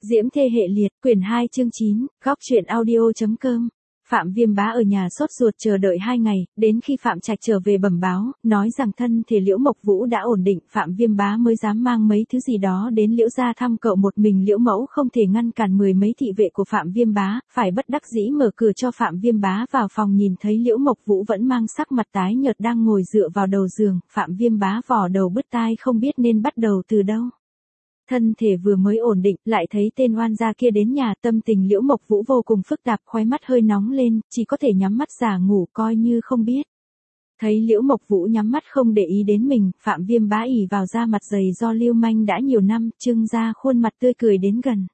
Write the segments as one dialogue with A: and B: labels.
A: Diễm Thê Hệ Liệt, quyển 2 chương 9, góc truyện audio.com. Phạm Viêm Bá ở nhà sốt ruột chờ đợi 2 ngày, đến khi Phạm Trạch trở về bẩm báo, nói rằng thân thể Liễu Mộc Vũ đã ổn định, Phạm Viêm Bá mới dám mang mấy thứ gì đó đến Liễu gia thăm cậu một mình. Liễu Mẫu không thể ngăn cản mười mấy thị vệ của Phạm Viêm Bá, phải bất đắc dĩ mở cửa cho Phạm Viêm Bá vào phòng. Nhìn thấy Liễu Mộc Vũ vẫn mang sắc mặt tái nhợt đang ngồi dựa vào đầu giường, Phạm Viêm Bá vò đầu bứt tai không biết nên bắt đầu từ đâu. Thân thể vừa mới ổn định, lại thấy tên oan gia kia đến nhà, tâm tình Liễu Mộc Vũ vô cùng phức tạp, khóe mắt hơi nóng lên, chỉ có thể nhắm mắt giả ngủ coi như không biết. Thấy Liễu Mộc Vũ nhắm mắt không để ý đến mình, Phạm Viêm Bá ỉ vào da mặt dày do lưu manh đã nhiều năm, trưng ra khuôn mặt tươi cười đến gần.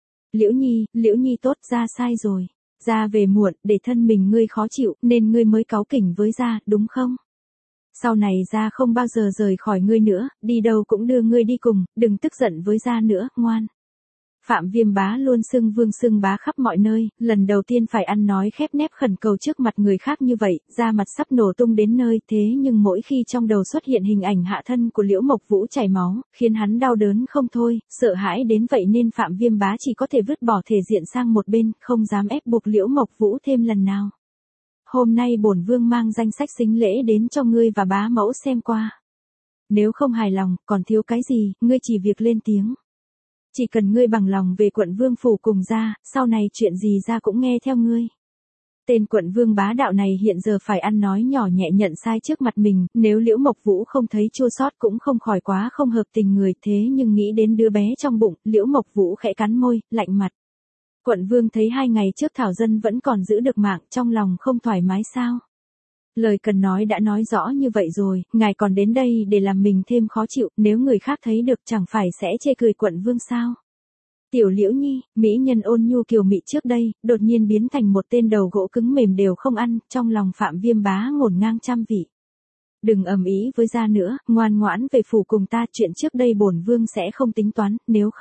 A: Liễu Nhi tốt, gia sai rồi. Gia về muộn, để thân mình ngươi khó chịu, nên ngươi mới cáu kỉnh với gia, đúng không? Sau này gia không bao giờ rời khỏi ngươi nữa, đi đâu cũng đưa ngươi đi cùng, đừng tức giận với gia nữa, ngoan. Phạm Viêm Bá luôn xưng vương xưng bá khắp mọi nơi, lần đầu tiên phải ăn nói khép nép khẩn cầu trước mặt người khác như vậy, da mặt sắp nổ tung đến nơi. Thế nhưng mỗi khi trong đầu xuất hiện hình ảnh hạ thân của Liễu Mộc Vũ chảy máu, khiến hắn đau đớn không thôi, sợ hãi đến vậy nên Phạm Viêm Bá chỉ có thể vứt bỏ thể diện sang một bên, không dám ép buộc Liễu Mộc Vũ thêm lần nào. Hôm nay bổn vương mang danh sách sính lễ đến cho ngươi và bá mẫu xem qua. Nếu không hài lòng, còn thiếu cái gì, ngươi chỉ việc lên tiếng. Chỉ cần ngươi bằng lòng về quận vương phủ cùng gia, sau này chuyện gì gia cũng nghe theo ngươi. Tên quận vương bá đạo này hiện giờ phải ăn nói nhỏ nhẹ nhận sai trước mặt mình, nếu Liễu Mộc Vũ không thấy chua xót cũng không khỏi quá không hợp tình người. Thế nhưng nghĩ đến đứa bé trong bụng, Liễu Mộc Vũ khẽ cắn môi, lạnh mặt. Quận vương thấy 2 ngày trước Thảo Dân vẫn còn giữ được mạng, trong lòng không thoải mái sao? Lời cần nói đã nói rõ như vậy rồi, ngài còn đến đây để làm mình thêm khó chịu, nếu người khác thấy được chẳng phải sẽ chê cười quận vương sao? Tiểu Liễu Nhi, mỹ nhân ôn nhu kiều mị trước đây, đột nhiên biến thành một tên đầu gỗ cứng mềm đều không ăn, trong lòng Phạm Viêm Bá ngổn ngang trăm vị. Đừng ầm ĩ với gia nữa, ngoan ngoãn về phủ cùng ta, chuyện trước đây bổn vương sẽ không tính toán,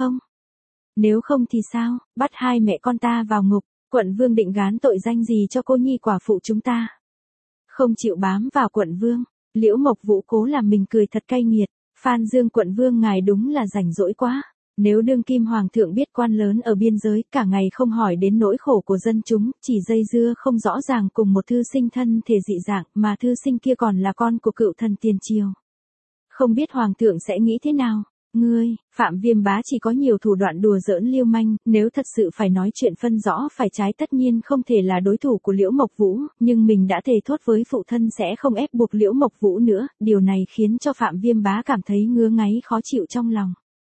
A: Nếu không thì sao, bắt 2 mẹ con ta vào ngục, quận vương định gán tội danh gì cho cô nhi quả phụ chúng ta? Không chịu bám vào quận vương, Liễu Mộc Vũ cố làm mình cười thật cay nghiệt. Phan Dương quận vương ngài đúng là rảnh rỗi quá. Nếu đương kim hoàng thượng biết quan lớn ở biên giới cả ngày không hỏi đến nỗi khổ của dân chúng, chỉ dây dưa không rõ ràng cùng một thư sinh thân thể dị dạng, mà thư sinh kia còn là con của cựu thần tiền triều. Không biết hoàng thượng sẽ nghĩ thế nào? Ngươi, Phạm Viêm Bá chỉ có nhiều thủ đoạn đùa giỡn lưu manh, nếu thật sự phải nói chuyện phân rõ phải trái tất nhiên không thể là đối thủ của Liễu Mộc Vũ, nhưng mình đã thề thốt với phụ thân sẽ không ép buộc Liễu Mộc Vũ nữa, điều này khiến cho Phạm Viêm Bá cảm thấy ngứa ngáy khó chịu trong lòng.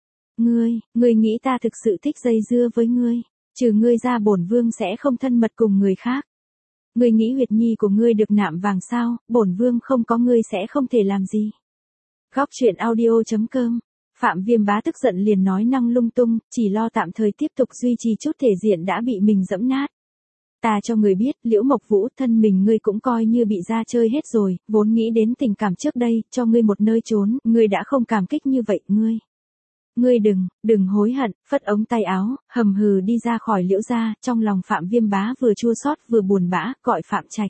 A: Ngươi nghĩ ta thực sự thích dây dưa với ngươi, trừ ngươi ra bổn vương sẽ không thân mật cùng người khác. Ngươi nghĩ huyệt nhi của ngươi được nạm vàng sao, bổn vương không có ngươi sẽ không thể làm gì. Góc truyện audio.com. Phạm Viêm Bá tức giận liền nói năng lung tung, chỉ lo tạm thời tiếp tục duy trì chút thể diện đã bị mình giẫm nát. Ta cho người biết, Liễu Mộc Vũ, thân mình ngươi cũng coi như bị ra chơi hết rồi, vốn nghĩ đến tình cảm trước đây, cho ngươi một nơi trốn, ngươi đã không cảm kích như vậy, ngươi đừng hối hận, phất ống tay áo, hầm hừ đi ra khỏi Liễu gia. Trong lòng Phạm Viêm Bá vừa chua xót vừa buồn bã, gọi Phạm Trạch.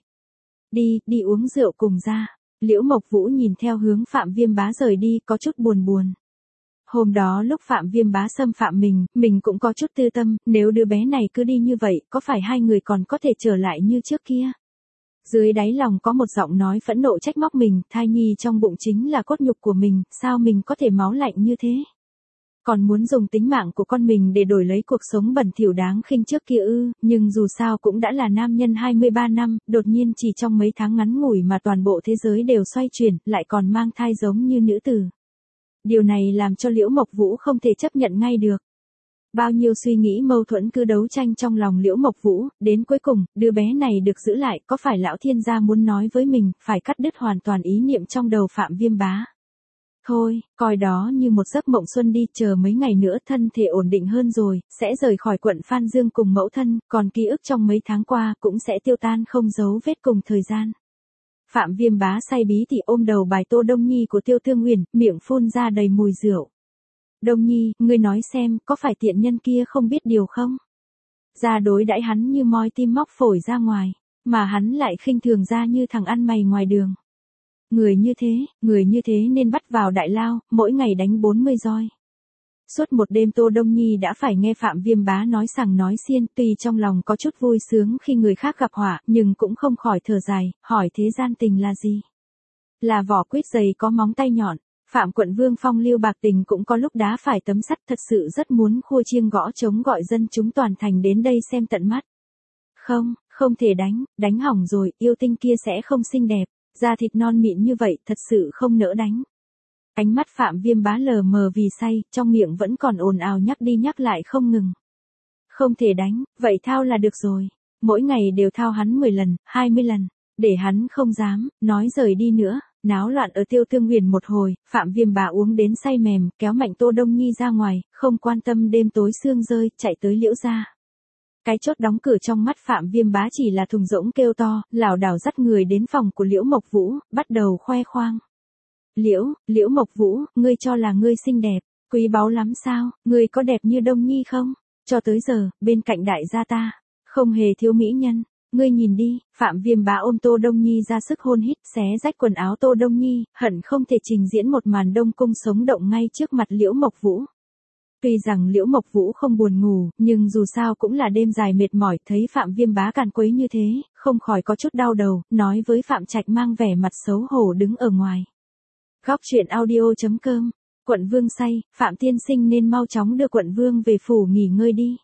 A: Đi uống rượu cùng gia. Liễu Mộc Vũ nhìn theo hướng Phạm Viêm Bá rời đi, có chút buồn. Hôm đó lúc Phạm Viêm Bá xâm phạm mình cũng có chút tư tâm, nếu đứa bé này cứ đi như vậy, có phải 2 người còn có thể trở lại như trước kia? Dưới đáy lòng có một giọng nói phẫn nộ trách móc mình, thai nhi trong bụng chính là cốt nhục của mình, sao mình có thể máu lạnh như thế? Còn muốn dùng tính mạng của con mình để đổi lấy cuộc sống bẩn thỉu đáng khinh trước kia ư? Nhưng dù sao cũng đã là nam nhân 23 năm, đột nhiên chỉ trong mấy tháng ngắn ngủi mà toàn bộ thế giới đều xoay chuyển, lại còn mang thai giống như nữ tử. Điều này làm cho Liễu Mộc Vũ không thể chấp nhận ngay được. Bao nhiêu suy nghĩ mâu thuẫn cứ đấu tranh trong lòng Liễu Mộc Vũ, đến cuối cùng, đứa bé này được giữ lại, có phải lão thiên gia muốn nói với mình, phải cắt đứt hoàn toàn ý niệm trong đầu Phạm Viêm Bá. Thôi, coi đó như một giấc mộng xuân đi, chờ mấy ngày nữa thân thể ổn định hơn rồi, sẽ rời khỏi quận Phan Dương cùng mẫu thân, còn ký ức trong mấy tháng qua cũng sẽ tiêu tan không dấu vết cùng thời gian. Phạm Viêm Bá say bí thì ôm đầu bài Tô Đông Nhi của Tiêu Thương Huyền, miệng phun ra đầy mùi rượu. Đông Nhi, ngươi nói xem, có phải tiện nhân kia không biết điều không? Ra đối đãi hắn như moi tim móc phổi ra ngoài, mà hắn lại khinh thường ra như thằng ăn mày ngoài đường. Người như thế nên bắt vào đại lao, mỗi ngày đánh 40 roi. Suốt một đêm Tô Đông Nhi đã phải nghe Phạm Viêm Bá nói sằng nói xiên, tuy trong lòng có chút vui sướng khi người khác gặp họa, nhưng cũng không khỏi thở dài, hỏi thế gian tình là gì? Là vỏ quýt dày có móng tay nhọn. Phạm Quận Vương phong lưu bạc tình cũng có lúc đá phải tấm sắt, thật sự rất muốn khua chiêng gõ trống gọi dân chúng toàn thành đến đây xem tận mắt. Không, không thể đánh hỏng rồi, yêu tinh kia sẽ không xinh đẹp, da thịt non mịn như vậy thật sự không nỡ đánh. Ánh mắt Phạm Viêm Bá lờ mờ vì say, trong miệng vẫn còn ồn ào nhắc đi nhắc lại không ngừng. Không thể đánh, vậy thao là được rồi. Mỗi ngày đều thao hắn 10 lần, 20 lần, để hắn không dám, nói rời đi nữa. Náo loạn ở Tiêu Tương Huyền một hồi, Phạm Viêm Bá uống đến say mềm, kéo mạnh Tô Đông Nhi ra ngoài, không quan tâm đêm tối sương rơi, chạy tới Liễu gia. Cái chốt đóng cửa trong mắt Phạm Viêm Bá chỉ là thùng rỗng kêu to, lảo đảo dắt người đến phòng của Liễu Mộc Vũ, bắt đầu khoe khoang. Liễu Mộc Vũ, ngươi cho là ngươi xinh đẹp, quý báu lắm sao, ngươi có đẹp như Đông Nhi không? Cho tới giờ, bên cạnh đại gia ta, không hề thiếu mỹ nhân. Ngươi nhìn đi, Phạm Viêm Bá ôm Tô Đông Nhi ra sức hôn hít, xé rách quần áo Tô Đông Nhi, hận không thể trình diễn một màn đông cung sống động ngay trước mặt Liễu Mộc Vũ. Tuy rằng Liễu Mộc Vũ không buồn ngủ, nhưng dù sao cũng là đêm dài mệt mỏi, thấy Phạm Viêm Bá càn quấy như thế, không khỏi có chút đau đầu, nói với Phạm Trạch mang vẻ mặt xấu hổ đứng ở ngoài. Góc truyện audio.com, Quận Vương say, Phạm tiên sinh nên mau chóng đưa Quận Vương về phủ nghỉ ngơi đi.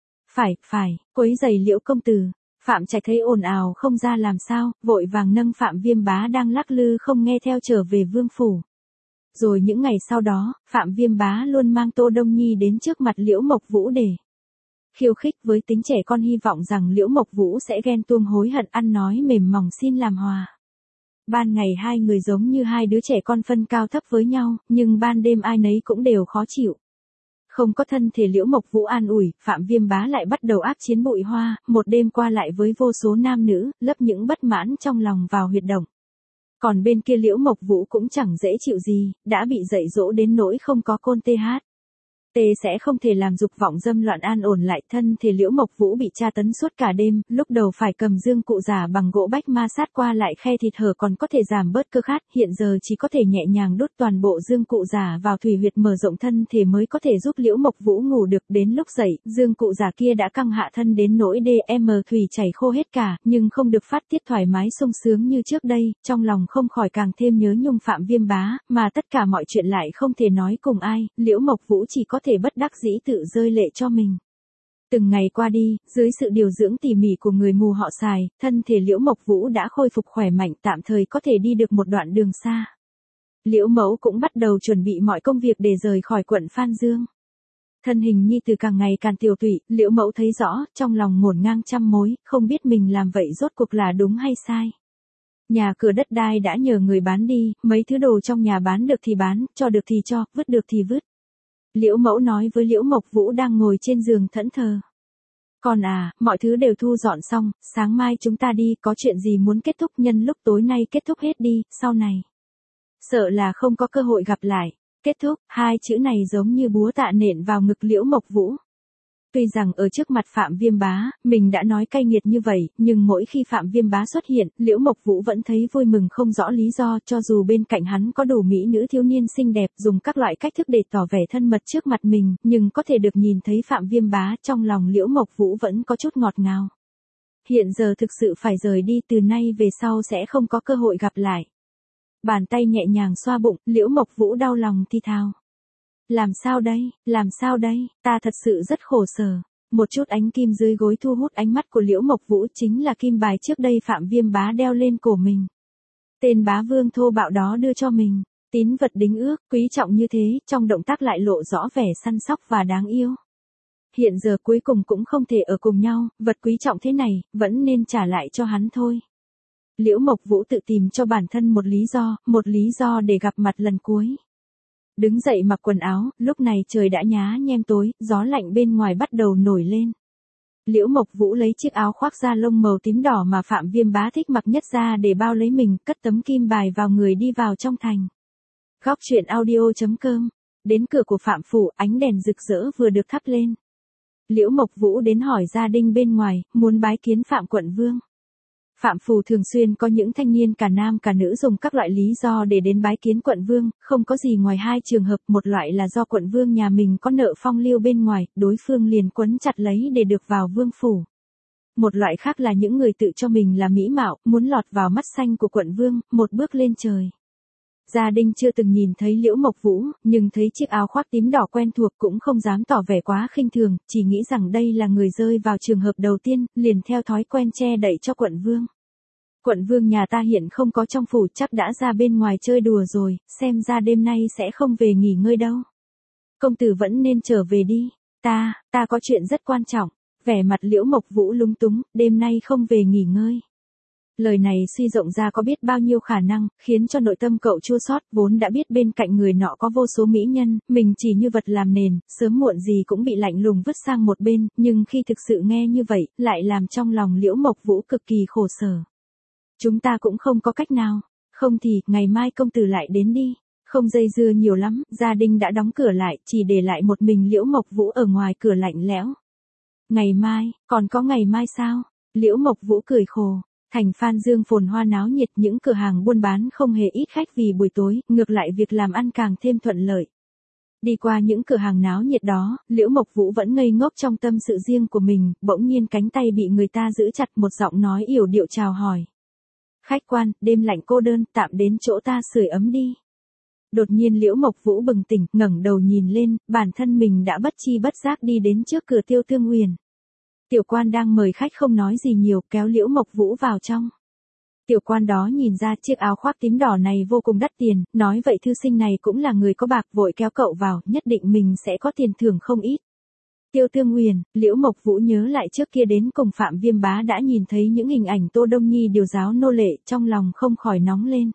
A: Phải, quấy giày Liễu công tử. Phạm Trạch thấy ồn ào không ra làm sao, vội vàng nâng Phạm Viêm Bá đang lắc lư không nghe theo trở về vương phủ. Rồi những ngày sau đó, Phạm Viêm Bá luôn mang Tô Đông Nhi đến trước mặt Liễu Mộc Vũ để khiêu khích, với tính trẻ con hy vọng rằng Liễu Mộc Vũ sẽ ghen tuông hối hận, ăn nói mềm mỏng xin làm hòa. Ban ngày hai người giống như hai đứa trẻ con phân cao thấp với nhau, nhưng ban đêm ai nấy cũng đều khó chịu. Không có thân thể Liễu Mộc Vũ an ủi, Phạm Viêm Bá lại bắt đầu ác chiến bụi hoa, một đêm qua lại với vô số nam nữ, lấp những bất mãn trong lòng vào huyệt động. Còn bên kia Liễu Mộc Vũ cũng chẳng dễ chịu gì, đã bị dạy dỗ đến nỗi không có côn TH. Sẽ không thể làm dục vọng dâm loạn an ổn lại, thân thể Liễu Mộc Vũ bị tra tấn suốt cả đêm, lúc đầu phải cầm dương cụ giả bằng gỗ bách ma sát qua lại khe thịt hở còn có thể giảm bớt cơ khát, hiện giờ chỉ có thể nhẹ nhàng đút toàn bộ dương cụ giả vào thủy huyệt mở rộng thân thể mới có thể giúp Liễu Mộc Vũ ngủ được. Đến lúc dậy, dương cụ giả kia đã căng hạ thân đến nỗi DM thủy chảy khô hết cả, nhưng không được phát tiết thoải mái sung sướng như trước đây, trong lòng không khỏi càng thêm nhớ nhung Phạm Viêm Bá, mà tất cả mọi chuyện lại không thể nói cùng ai, Liễu Mộc Vũ chỉ có thể bất đắc dĩ tự rơi lệ cho mình. Từng ngày qua đi, dưới sự điều dưỡng tỉ mỉ của người mù họ Sài, thân thể Liễu Mộc Vũ đã khôi phục khỏe mạnh, tạm thời có thể đi được một đoạn đường xa. Liễu Mẫu cũng bắt đầu chuẩn bị mọi công việc để rời khỏi quận Phan Dương. Thân hình nhi từ càng ngày càng tiều tụy, Liễu Mẫu thấy rõ, trong lòng ngổn ngang trăm mối, không biết mình làm vậy rốt cuộc là đúng hay sai. Nhà cửa đất đai đã nhờ người bán đi, mấy thứ đồ trong nhà bán được thì bán, cho được thì cho, vứt được thì vứt. Liễu Mẫu nói với Liễu Mộc Vũ đang ngồi trên giường thẫn thờ. Con à, mọi thứ đều thu dọn xong, sáng mai chúng ta đi, có chuyện gì muốn kết thúc nhân lúc tối nay kết thúc hết đi, sau này. Sợ là không có cơ hội gặp lại. Kết thúc, hai chữ này giống như búa tạ nện vào ngực Liễu Mộc Vũ. Tuy rằng ở trước mặt Phạm Viêm Bá, mình đã nói cay nghiệt như vậy, nhưng mỗi khi Phạm Viêm Bá xuất hiện, Liễu Mộc Vũ vẫn thấy vui mừng không rõ lý do, cho dù bên cạnh hắn có đủ mỹ nữ thiếu niên xinh đẹp dùng các loại cách thức để tỏ vẻ thân mật trước mặt mình, nhưng có thể được nhìn thấy Phạm Viêm Bá, trong lòng Liễu Mộc Vũ vẫn có chút ngọt ngào. Hiện giờ thực sự phải rời đi, từ nay về sau sẽ không có cơ hội gặp lại. Bàn tay nhẹ nhàng xoa bụng, Liễu Mộc Vũ đau lòng thi thào. Làm sao đây, ta thật sự rất khổ sở. Một chút ánh kim dưới gối thu hút ánh mắt của Liễu Mộc Vũ, chính là kim bài trước đây Phạm Viêm Bá đeo lên cổ mình. Tên bá vương thô bạo đó đưa cho mình, tín vật đính ước, quý trọng như thế, trong động tác lại lộ rõ vẻ săn sóc và đáng yêu. Hiện giờ cuối cùng cũng không thể ở cùng nhau, vật quý trọng thế này, vẫn nên trả lại cho hắn thôi. Liễu Mộc Vũ tự tìm cho bản thân một lý do để gặp mặt lần cuối. Đứng dậy mặc quần áo, lúc này trời đã nhá nhem tối, gió lạnh bên ngoài bắt đầu nổi lên. Liễu Mộc Vũ lấy chiếc áo khoác da lông màu tím đỏ mà Phạm Viêm Bá thích mặc nhất ra để bao lấy mình, cất tấm kim bài vào người đi vào trong thành. Góc truyện audio.com. Đến cửa của Phạm phủ, ánh đèn rực rỡ vừa được thắp lên. Liễu Mộc Vũ đến hỏi gia đình bên ngoài, muốn bái kiến Phạm quận vương. Phạm Phủ thường xuyên có những thanh niên cả nam cả nữ dùng các loại lý do để đến bái kiến quận vương, không có gì ngoài hai trường hợp, một loại là do quận vương nhà mình có nợ phong liêu bên ngoài, đối phương liền quấn chặt lấy để được vào vương phủ. Một loại khác là những người tự cho mình là mỹ mạo, muốn lọt vào mắt xanh của quận vương, một bước lên trời. Gia Đình chưa từng nhìn thấy Liễu Mộc Vũ, nhưng thấy chiếc áo khoác tím đỏ quen thuộc cũng không dám tỏ vẻ quá khinh thường, chỉ nghĩ rằng đây là người rơi vào trường hợp đầu tiên, liền theo thói quen che đậy cho quận vương. Quận vương nhà ta hiện không có trong phủ, chắc đã ra bên ngoài chơi đùa rồi, xem ra đêm nay sẽ không về nghỉ ngơi đâu. Công tử vẫn nên trở về đi, ta có chuyện rất quan trọng. Vẻ mặt Liễu Mộc Vũ lúng túng, đêm nay không về nghỉ ngơi. Lời này suy rộng ra có biết bao nhiêu khả năng, khiến cho nội tâm cậu chua xót, vốn đã biết bên cạnh người nọ có vô số mỹ nhân, mình chỉ như vật làm nền, sớm muộn gì cũng bị lạnh lùng vứt sang một bên, nhưng khi thực sự nghe như vậy, lại làm trong lòng Liễu Mộc Vũ cực kỳ khổ sở. Chúng ta cũng không có cách nào, không thì, ngày mai công tử lại đến đi. Không dây dưa nhiều lắm, Gia Đình đã đóng cửa lại, chỉ để lại một mình Liễu Mộc Vũ ở ngoài cửa lạnh lẽo. Ngày mai, còn có ngày mai sao? Liễu Mộc Vũ cười khổ. Thành Phan Dương phồn hoa náo nhiệt, những cửa hàng buôn bán không hề ít khách vì buổi tối, ngược lại việc làm ăn càng thêm thuận lợi. Đi qua những cửa hàng náo nhiệt đó, Liễu Mộc Vũ vẫn ngây ngốc trong tâm sự riêng của mình, bỗng nhiên cánh tay bị người ta giữ chặt, một giọng nói yểu điệu chào hỏi. Khách quan, đêm lạnh cô đơn, tạm đến chỗ ta sưởi ấm đi. Đột nhiên Liễu Mộc Vũ bừng tỉnh, ngẩng đầu nhìn lên, bản thân mình đã bất chi bất giác đi đến trước cửa Tiêu Tương Uyển. Tiểu quan đang mời khách không nói gì nhiều, kéo Liễu Mộc Vũ vào trong. Tiểu quan đó nhìn ra chiếc áo khoác tím đỏ này vô cùng đắt tiền, nói vậy thư sinh này cũng là người có bạc, vội kéo cậu vào, nhất định mình sẽ có tiền thưởng không ít. Tiêu Tương Uyển, Liễu Mộc Vũ nhớ lại trước kia đến cùng Phạm Viêm Bá đã nhìn thấy những hình ảnh Tô Đông Nhi điều giáo nô lệ, trong lòng không khỏi nóng lên.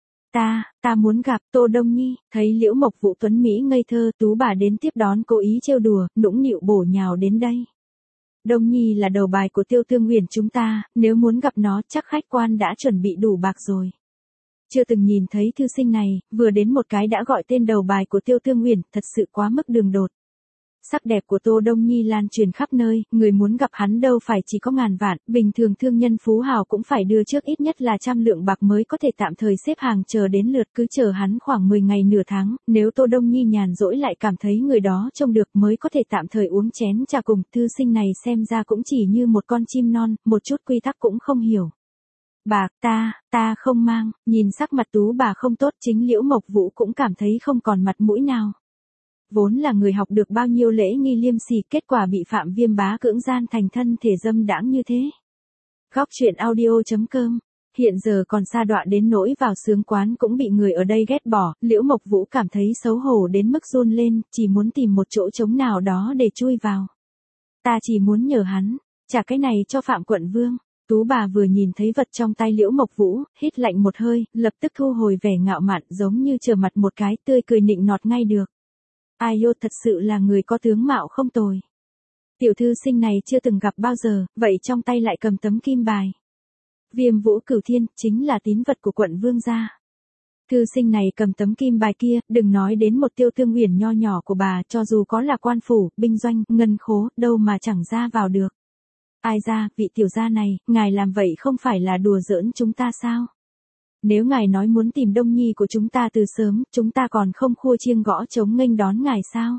A: Ta muốn gặp Tô Đông Nhi, thấy Liễu Mộc Vũ tuấn mỹ ngây thơ, tú bà đến tiếp đón cố ý trêu đùa, nũng nịu bổ nhào đến đây. Đông Nhi là đầu bài của Tiêu Tương Uyển chúng ta, nếu muốn gặp nó chắc khách quan đã chuẩn bị đủ bạc rồi. Chưa từng nhìn thấy thư sinh này, vừa đến một cái đã gọi tên đầu bài của Tiêu Tương Uyển, thật sự quá mức đường đột. Sắc đẹp của Tô Đông Nhi lan truyền khắp nơi, người muốn gặp hắn đâu phải chỉ có ngàn vạn, bình thường thương nhân phú hào cũng phải đưa trước ít nhất là 100 lượng bạc mới có thể tạm thời xếp hàng chờ đến lượt, cứ chờ hắn khoảng 10 ngày nửa tháng, nếu Tô Đông Nhi nhàn rỗi lại cảm thấy người đó trông được mới có thể tạm thời uống chén trà cùng, thư sinh này xem ra cũng chỉ như một con chim non, một chút quy tắc cũng không hiểu. Bạc, ta không mang, nhìn sắc mặt tú bà không tốt, chính Liễu Mộc Vũ cũng cảm thấy không còn mặt mũi nào. Vốn là người học được bao nhiêu lễ nghi liêm sỉ, kết quả bị Phạm Viêm Bá cưỡng gian thành thân thể dâm đãng như thế. Góc truyện audio.com. Hiện giờ còn sa đọa đến nỗi vào sướng quán cũng bị người ở đây ghét bỏ, Liễu Mộc Vũ cảm thấy xấu hổ đến mức run lên, chỉ muốn tìm một chỗ trống nào đó để chui vào. Ta chỉ muốn nhờ hắn, trả cái này cho Phạm quận vương. Tú bà vừa nhìn thấy vật trong tay Liễu Mộc Vũ, hít lạnh một hơi, lập tức thu hồi vẻ ngạo mạn, giống như trờ mặt một cái, tươi cười nịnh nọt ngay được. Ai yêu, thật sự là người có tướng mạo không tồi. Tiểu thư sinh này chưa từng gặp bao giờ, vậy trong tay lại cầm tấm kim bài. Viêm Vũ Cửu Thiên, chính là tín vật của quận vương gia. Thư sinh này cầm tấm kim bài kia, đừng nói đến một Tiêu Tương Uyển nho nhỏ của bà, cho dù có là quan phủ, binh doanh, ngân khố, đâu mà chẳng ra vào được. Ai ra, vị tiểu gia này, ngài làm vậy không phải là đùa giỡn chúng ta sao? Nếu ngài nói muốn tìm Đông Nhi của chúng ta từ sớm, chúng ta còn không khua chiêng gõ trống nghênh đón ngài sao?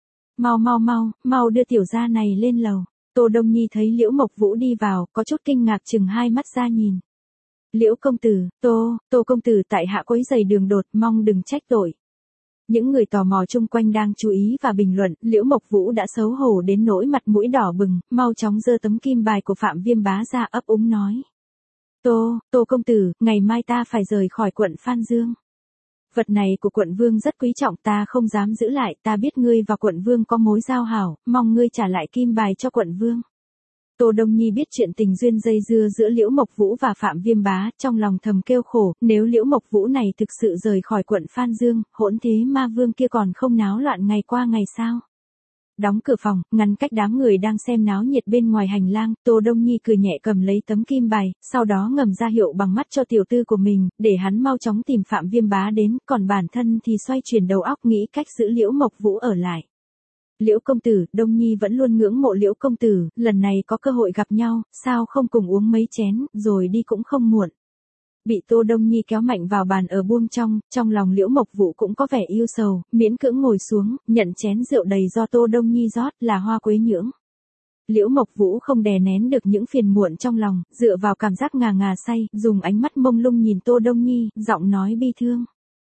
A: Mau đưa tiểu gia này lên lầu. Tô Đông Nhi thấy Liễu Mộc Vũ đi vào, có chút kinh ngạc chừng hai mắt ra nhìn. Liễu công tử, Tô công tử tại hạ quấy rầy đường đột, mong đừng trách tội. Những người tò mò chung quanh đang chú ý và bình luận, Liễu Mộc Vũ đã xấu hổ đến nỗi mặt mũi đỏ bừng, mau chóng giơ tấm kim bài của Phạm Viêm Bá ra, ấp úng nói. Tô công tử, ngày mai ta phải rời khỏi quận Phan Dương. Vật này của quận vương rất quý trọng, ta không dám giữ lại, ta biết ngươi và quận vương có mối giao hảo, mong ngươi trả lại kim bài cho quận vương. Tô Đông Nhi biết chuyện tình duyên dây dưa giữa Liễu Mộc Vũ và Phạm Viêm Bá, trong lòng thầm kêu khổ, nếu Liễu Mộc Vũ này thực sự rời khỏi quận Phan Dương, hỗn thế ma vương kia còn không náo loạn ngày qua ngày sao? Đóng cửa phòng, ngăn cách đám người đang xem náo nhiệt bên ngoài hành lang, Tô Đông Nhi cười nhẹ cầm lấy tấm kim bài, sau đó ngầm ra hiệu bằng mắt cho tiểu tư của mình, để hắn mau chóng tìm Phạm Viêm Bá đến, còn bản thân thì xoay chuyển đầu óc nghĩ cách giữ Liễu Mộc Vũ ở lại. Liễu công tử, Đông Nhi vẫn luôn ngưỡng mộ Liễu công tử, lần này có cơ hội gặp nhau, sao không cùng uống mấy chén, rồi đi cũng không muộn. Bị Tô Đông Nhi kéo mạnh vào bàn ở buông trong lòng Liễu Mộc Vũ cũng có vẻ yêu sầu, miễn cưỡng ngồi xuống, nhận chén rượu đầy do Tô Đông Nhi rót là hoa quế nhưỡng. Liễu Mộc Vũ không đè nén được những phiền muộn trong lòng, dựa vào cảm giác ngà ngà say, dùng ánh mắt mông lung nhìn Tô Đông Nhi, giọng nói bi thương.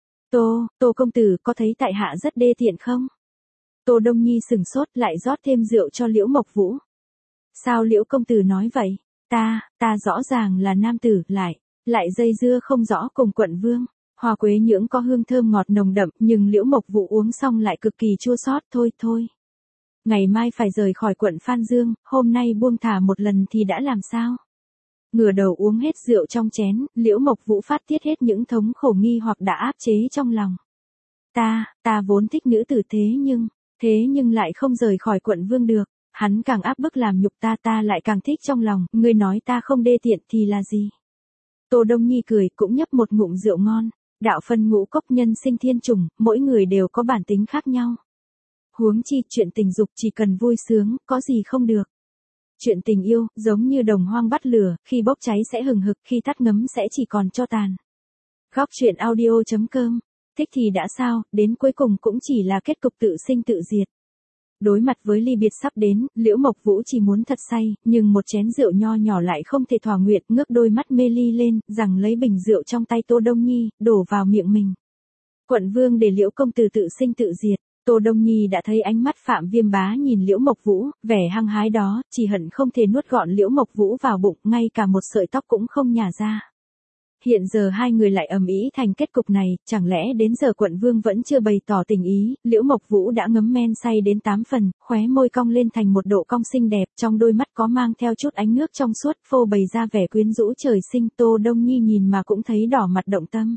A: Tô công tử có thấy tại hạ rất đê tiện không? Tô Đông Nhi sừng sốt lại rót thêm rượu cho Liễu Mộc Vũ. Sao Liễu công tử nói vậy? Ta rõ ràng là nam tử, lại dây dưa không rõ cùng quận vương. Hoa quế nhưỡng có hương thơm ngọt nồng đậm, nhưng Liễu Mộc Vũ uống xong lại cực kỳ chua xót, thôi. Ngày mai phải rời khỏi quận Phan Dương, hôm nay buông thả một lần thì đã làm sao? Ngửa đầu uống hết rượu trong chén, Liễu Mộc Vũ phát tiết hết những thống khổ nghi hoặc đã áp chế trong lòng. Ta vốn thích nữ tử thế nhưng lại không rời khỏi quận vương được. Hắn càng áp bức làm nhục ta lại càng thích trong lòng, ngươi nói ta không đê tiện thì là gì? Tô Đông Nhi cười cũng nhấp một ngụm rượu ngon. Đạo phân ngũ cốc nhân sinh thiên trùng, mỗi người đều có bản tính khác nhau. Huống chi chuyện tình dục chỉ cần vui sướng, có gì không được. Chuyện tình yêu, giống như đồng hoang bắt lửa, khi bốc cháy sẽ hừng hực, khi tắt ngấm sẽ chỉ còn tro tàn. Góc truyện audio.com. Thích thì đã sao, đến cuối cùng cũng chỉ là kết cục tự sinh tự diệt. Đối mặt với ly biệt sắp đến, Liễu Mộc Vũ chỉ muốn thật say, nhưng một chén rượu nho nhỏ lại không thể thỏa nguyện, ngước đôi mắt mê ly lên, rằng lấy bình rượu trong tay Tô Đông Nhi, đổ vào miệng mình. Quận vương để Liễu công tử tự sinh tự diệt. Tô Đông Nhi đã thấy ánh mắt Phạm Viêm Bá nhìn Liễu Mộc Vũ, vẻ hăng hái đó, chỉ hận không thể nuốt gọn Liễu Mộc Vũ vào bụng, ngay cả một sợi tóc cũng không nhả ra. Hiện giờ hai người lại ầm ĩ thành kết cục này, chẳng lẽ đến giờ quận vương vẫn chưa bày tỏ tình ý, Liễu Mộc Vũ đã ngấm men say đến 8 phần, khóe môi cong lên thành một độ cong xinh đẹp, trong đôi mắt có mang theo chút ánh nước trong suốt, phô bày ra vẻ quyến rũ trời sinh. Tô Đông Nhi nhìn mà cũng thấy đỏ mặt động tâm.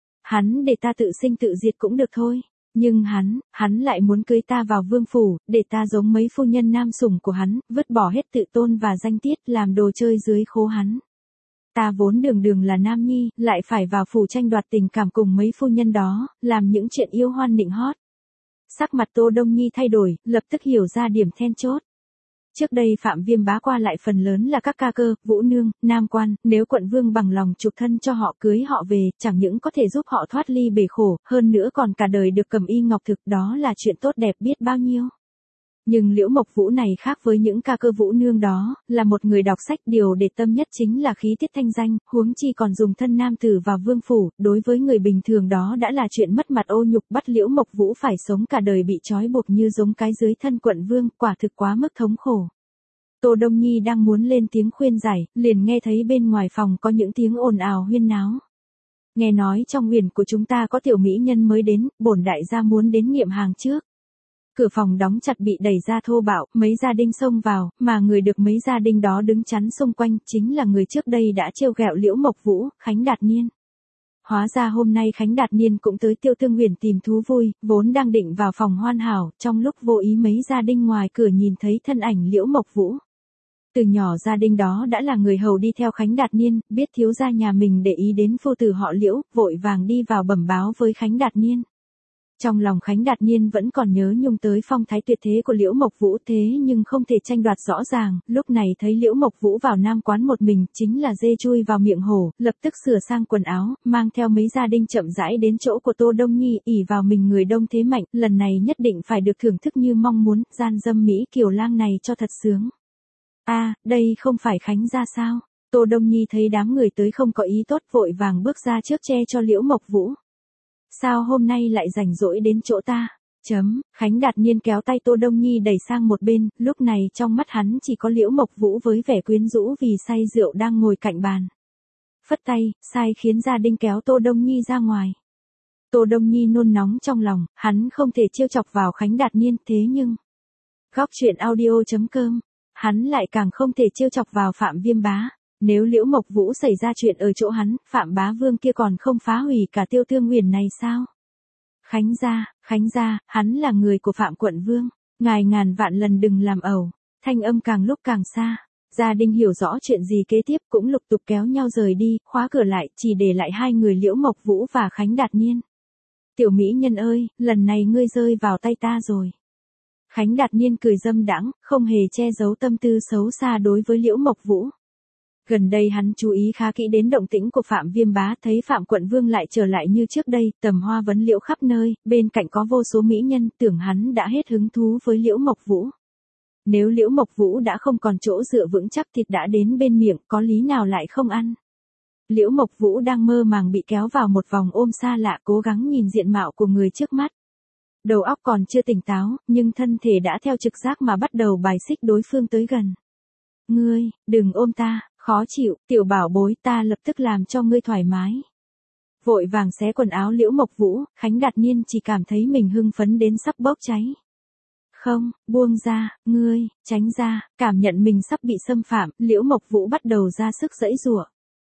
A: Hắn để ta tự sinh tự diệt cũng được thôi. Nhưng hắn lại muốn cưới ta vào vương phủ, để ta giống mấy phu nhân nam sủng của hắn, vứt bỏ hết tự tôn và danh tiết, làm đồ chơi dưới khố hắn. Ta vốn đường là nam nhi, lại phải vào phủ tranh đoạt tình cảm cùng mấy phu nhân đó, làm những chuyện yêu hoan nịnh hót. Sắc mặt Tô Đông Nhi thay đổi, lập tức hiểu ra điểm then chốt. Trước đây Phạm Viêm Bá qua lại phần lớn là các ca cơ, vũ nương, nam quan, nếu quận vương bằng lòng chuộc thân cho họ cưới họ về, chẳng những có thể giúp họ thoát ly bể khổ, hơn nữa còn cả đời được cầm y ngọc thực, đó là chuyện tốt đẹp biết bao nhiêu. Nhưng Liễu Mộc Vũ này khác với những ca cơ vũ nương đó, là một người đọc sách, điều để tâm nhất chính là khí tiết thanh danh, huống chi còn dùng thân nam tử vào vương phủ, đối với người bình thường đó đã là chuyện mất mặt ô nhục, bắt Liễu Mộc Vũ phải sống cả đời bị trói buộc như giống cái dưới thân quận vương, quả thực quá mức thống khổ. Tô Đông Nhi đang muốn lên tiếng khuyên giải, liền nghe thấy bên ngoài phòng có những tiếng ồn ào huyên náo. Nghe nói trong huyền của chúng ta có tiểu mỹ nhân mới đến, bổn đại gia muốn đến nghiệm hàng trước. Cửa phòng đóng chặt bị đẩy ra thô bạo, mấy gia đình xông vào, mà người được mấy gia đình đó đứng chắn xung quanh, chính là người trước đây đã trêu ghẹo Liễu Mộc Vũ, Khánh Đạt Niên. Hóa ra hôm nay Khánh Đạt Niên cũng tới Tiêu Tương Huyền tìm thú vui, vốn đang định vào phòng hoàn hảo, trong lúc vô ý mấy gia đình ngoài cửa nhìn thấy thân ảnh Liễu Mộc Vũ. Từ nhỏ gia đình đó đã là người hầu đi theo Khánh Đạt Niên, biết thiếu gia nhà mình để ý đến phu tử họ Liễu, vội vàng đi vào bẩm báo với Khánh Đạt Niên. Trong lòng Khánh Đạt Niên vẫn còn nhớ nhung tới phong thái tuyệt thế của Liễu Mộc Vũ, thế nhưng không thể tranh đoạt rõ ràng, lúc này thấy Liễu Mộc Vũ vào nam quán một mình, chính là dê chui vào miệng hổ, lập tức sửa sang quần áo, mang theo mấy gia đình chậm rãi đến chỗ của Tô Đông Nhi, ỷ vào mình người đông thế mạnh, lần này nhất định phải được thưởng thức như mong muốn, gian dâm mỹ kiều lang này cho thật sướng. Đây không phải Khánh gia sao? Tô Đông Nhi thấy đám người tới không có ý tốt, vội vàng bước ra trước che cho Liễu Mộc Vũ. Sao hôm nay lại rảnh rỗi đến chỗ ta? Khánh Đạt Niên kéo tay Tô Đông Nhi đẩy sang một bên, lúc này trong mắt hắn chỉ có Liễu Mộc Vũ với vẻ quyến rũ vì say rượu đang ngồi cạnh bàn. Phất tay, sai khiến gia đình kéo Tô Đông Nhi ra ngoài. Tô Đông Nhi nôn nóng trong lòng, hắn không thể trêu chọc vào Khánh Đạt Niên, thế nhưng Góc truyện audio.com, hắn lại càng không thể trêu chọc vào Phạm Viêm Bá. Nếu Liễu Mộc Vũ xảy ra chuyện ở chỗ hắn, Phạm Bá Vương kia còn không phá hủy cả Tiêu Tương Huyền này sao? Khánh gia, hắn là người của Phạm quận vương, ngài ngàn vạn lần đừng làm ẩu. Thanh âm càng lúc càng xa. Gia đình hiểu rõ chuyện gì kế tiếp cũng lục tục kéo nhau rời đi, khóa cửa lại, chỉ để lại hai người Liễu Mộc Vũ và Khánh Đạt Niên. Tiểu mỹ nhân ơi, lần này ngươi rơi vào tay ta rồi. Khánh Đạt Niên cười dâm đãng, không hề che giấu tâm tư xấu xa đối với Liễu Mộc Vũ. Gần đây hắn chú ý khá kỹ đến động tĩnh của Phạm Viêm Bá, thấy Phạm Quận Vương lại trở lại như trước đây, tầm hoa vấn liễu khắp nơi, bên cạnh có vô số mỹ nhân, tưởng hắn đã hết hứng thú với Liễu Mộc Vũ. Nếu Liễu Mộc Vũ đã không còn chỗ dựa vững chắc, thịt đã đến bên miệng, có lý nào lại không ăn. Liễu Mộc Vũ đang mơ màng bị kéo vào một vòng ôm xa lạ, cố gắng nhìn diện mạo của người trước mắt. Đầu óc còn chưa tỉnh táo, nhưng thân thể đã theo trực giác mà bắt đầu bài xích đối phương tới gần. Ngươi, đừng ôm ta, khó chịu, tiểu bảo bối, ta lập tức làm cho ngươi thoải mái. Vội vàng xé quần áo Liễu Mộc Vũ, Khánh Đạt Niên chỉ cảm thấy mình hưng phấn đến sắp bốc cháy. Không, buông ra, ngươi, tránh ra, cảm nhận mình sắp bị xâm phạm, Liễu Mộc Vũ bắt đầu ra sức giãy giụa.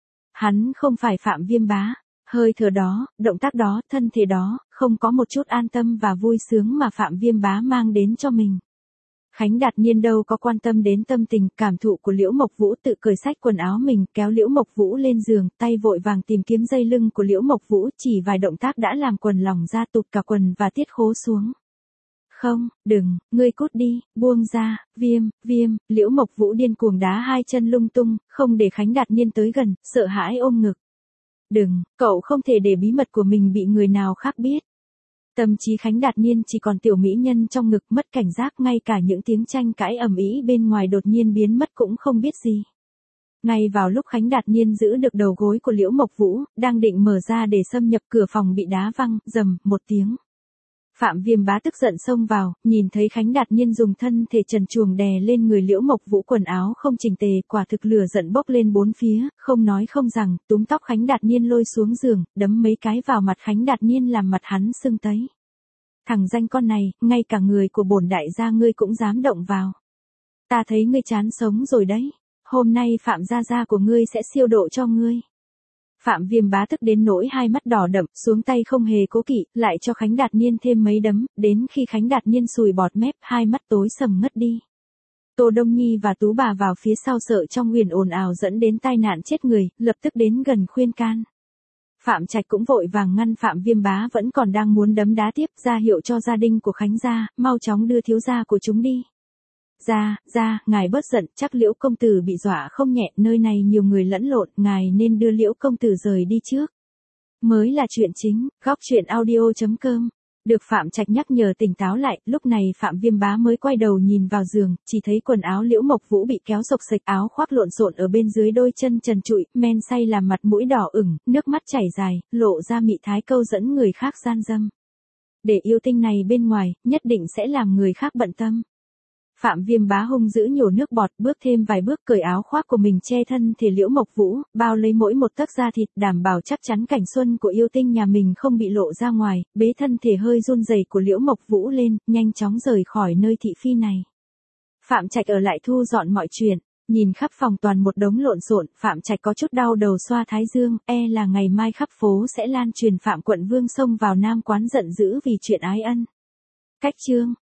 A: Hắn không phải Phạm Viêm Bá, hơi thở đó, động tác đó, thân thể đó, không có một chút an tâm và vui sướng mà Phạm Viêm Bá mang đến cho mình. Khánh Đạt Niên đâu có quan tâm đến tâm tình, cảm thụ của Liễu Mộc Vũ, tự cởi xách quần áo mình, kéo Liễu Mộc Vũ lên giường, tay vội vàng tìm kiếm dây lưng của Liễu Mộc Vũ, chỉ vài động tác đã làm quần lỏng ra, tụt cả quần và tiết khố xuống. Không, đừng, ngươi cút đi, buông ra, Viêm, Liễu Mộc Vũ điên cuồng đá hai chân lung tung, không để Khánh Đạt Niên tới gần, sợ hãi ôm ngực. Đừng, cậu không thể để bí mật của mình bị người nào khác biết. Tâm trí Khánh Đạt Niên chỉ còn tiểu mỹ nhân trong ngực, mất cảnh giác, ngay cả những tiếng tranh cãi ầm ĩ bên ngoài đột nhiên biến mất cũng không biết gì. Ngay vào lúc Khánh Đạt Niên giữ được đầu gối của Liễu Mộc Vũ, đang định mở ra để xâm nhập, cửa phòng bị đá văng, rầm một tiếng. Phạm Viêm Bá tức giận xông vào, nhìn thấy Khánh Đạt Niên dùng thân thể trần truồng đè lên người Liễu Mộc Vũ, quần áo không chỉnh tề, quả thực lửa giận bốc lên bốn phía, không nói không rằng, túm tóc Khánh Đạt Niên lôi xuống giường, đấm mấy cái vào mặt Khánh Đạt Niên làm mặt hắn sưng tấy. Thằng danh con này, ngay cả người của bổn đại gia ngươi cũng dám động vào. Ta thấy ngươi chán sống rồi đấy, hôm nay Phạm gia gia của ngươi sẽ siêu độ cho ngươi. Phạm Viêm Bá tức đến nỗi hai mắt đỏ đậm, xuống tay không hề cố kỵ, lại cho Khánh Đạt Niên thêm mấy đấm, đến khi Khánh Đạt Niên sùi bọt mép, hai mắt tối sầm ngất đi. Tô Đông Nhi và Tú Bà vào phía sau sợ trong huyền ồn ào dẫn đến tai nạn chết người, lập tức đến gần khuyên can. Phạm Trạch cũng vội vàng ngăn Phạm Viêm Bá vẫn còn đang muốn đấm đá tiếp, ra hiệu cho gia đình của Khánh gia, mau chóng đưa thiếu gia của chúng đi. Ngài bớt giận, chắc Liễu công tử bị dọa không nhẹ, nơi này nhiều người lẫn lộn, ngài nên đưa Liễu công tử rời đi trước. Mới là chuyện chính, góc chuyện audio.com. Được Phạm Trạch nhắc nhở tỉnh táo lại, lúc này Phạm Viêm Bá mới quay đầu nhìn vào giường, chỉ thấy quần áo Liễu Mộc Vũ bị kéo xộc xệch, áo khoác lộn xộn ở bên dưới đôi chân trần trụi, men say làm mặt mũi đỏ ửng, nước mắt chảy dài, lộ ra mị thái câu dẫn người khác gian dâm. Để yêu tinh này bên ngoài, nhất định sẽ làm người khác bận tâm. Phạm Viêm Bá hung dữ nhổ nước bọt, bước thêm vài bước, cởi áo khoác của mình che thân thể Liễu Mộc Vũ, bao lấy mỗi một tấc da thịt, đảm bảo chắc chắn cảnh xuân của yêu tinh nhà mình không bị lộ ra ngoài, bế thân thể hơi run rẩy của Liễu Mộc Vũ lên, nhanh chóng rời khỏi nơi thị phi này. Phạm Trạch ở lại thu dọn mọi chuyện, nhìn khắp phòng toàn một đống lộn xộn, Phạm Trạch có chút đau đầu xoa thái dương, là ngày mai khắp phố sẽ lan truyền Phạm Quận Vương xông vào Nam Quán giận dữ vì chuyện ái ân. Cách chương